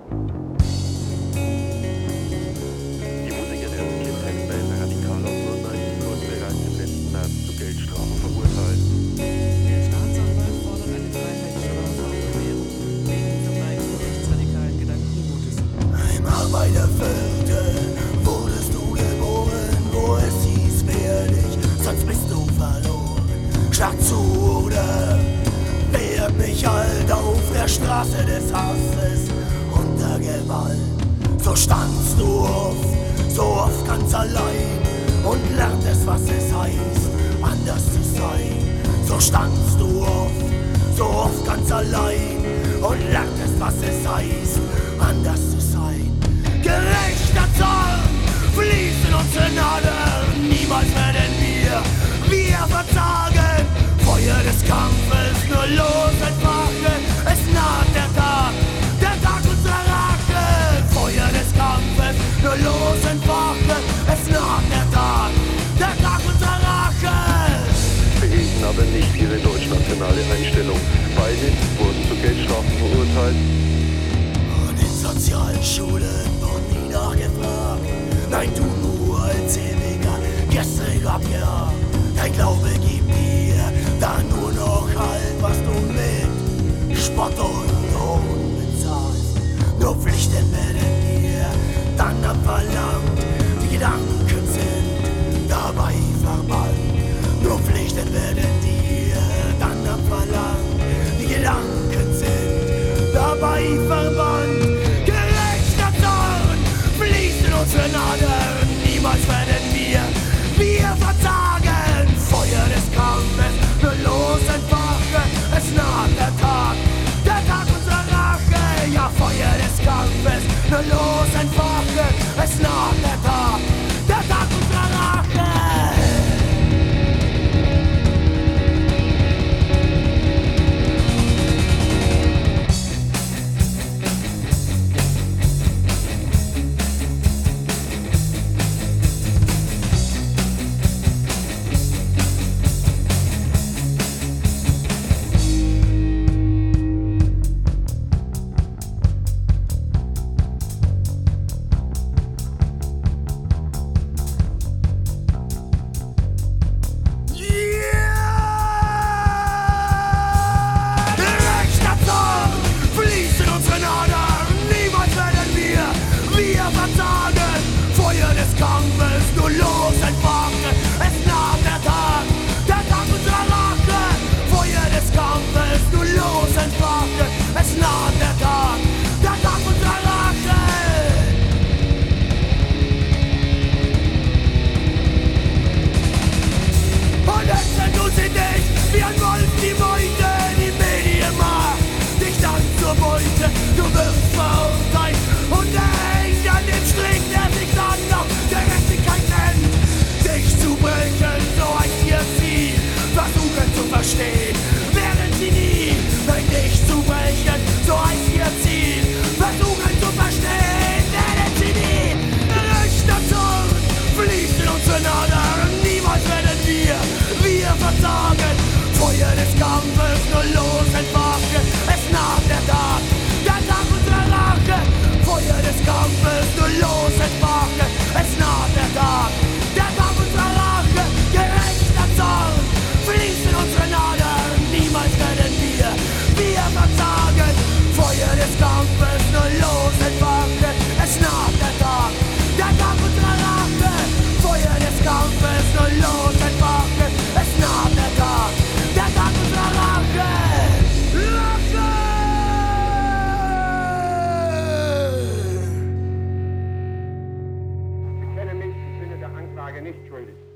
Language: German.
Die Musiker, deren Kindheitsband radikaler Urnein, wurden bereits im letzten März zu Geldstrafen verurteilt. Der Staatsanwalt fordert eine Freiheitsstrafe auf Bewährung wegen Verbreitung rechtsradikalen Gedankengutes. Im Arbeiterviertel wurdest du geboren, wo es hieß, wehr dich, sonst bist du verloren. Schlag zu oder werd mich halt auf der Straße des Hasses und der Gewalt. So standst du so oft ganz allein und lerntest, was es heißt, anders zu sein. So standst du so oft ganz allein und lerntest, was es heißt, anders zu sein. Gerechter Zorn fließt in unsere Adern, niemals werden wir verzagen. Feuer des Kampfes, nur los entfachen, es naht der Tag unserer Rache. Feuer des Kampfes, nur los entfachen, es naht der Tag unserer Rache. Behielten aber nicht ihre deutschnationale Einstellung. Beide wurden zu Geldstrafen verurteilt. Und in sozialen Schulen wurden nie nachgefragt. Nein, du nur als ewiger gestriger abgehakt. Dein Glaube gibt dir dann nur noch halt, was du mit Spott und Hohn bezahlst. Nur Pflichten werden dir dann abverlangt. Die Gedanken sind dabei verbannt. Nur Pflichten werden dir dann abverlangt. Die Gedanken sind dabei verbannt. Gerechter Zorn fließt in unsere Adern. Niemals werden wir verzagen. Feuer des Kampfes, nur los entfachen. Es naht der Tag unserer Rache. Ja, Feuer des Kampfes, nur los entfachen. Es naht der Tag unserer Rache. Du wirst verurteilt und hängt an dem Strick, der sich dann noch Gerechtigkeit nennt. Dich zu brechen, so heißt ihr Ziel, versuchen zu verstehen, während sie nie. Nein, dich zu brechen, so heißt ihr Ziel, versuchen zu verstehen, während sie nie. Rechter Zorn fließt in unsere Adern, niemals werden wir verzagen. Feuer des Kampfes, nur los entfachen, es naht der Tag unserer Rache. Feuer des Kampfes, nur los entfachen, es naht der Tag unserer Rache. Gerechter Zorn fließt in unsere Adern, niemals werden wir verzagen. Feuer des Kampfes, nur los entfachen, es naht der Tag unserer Rache. Feuer des Kampfes, nur los entfachen, es naht der Tag unserer Rache. Ich kenne mich im Sinne der Anklage nicht schuldig.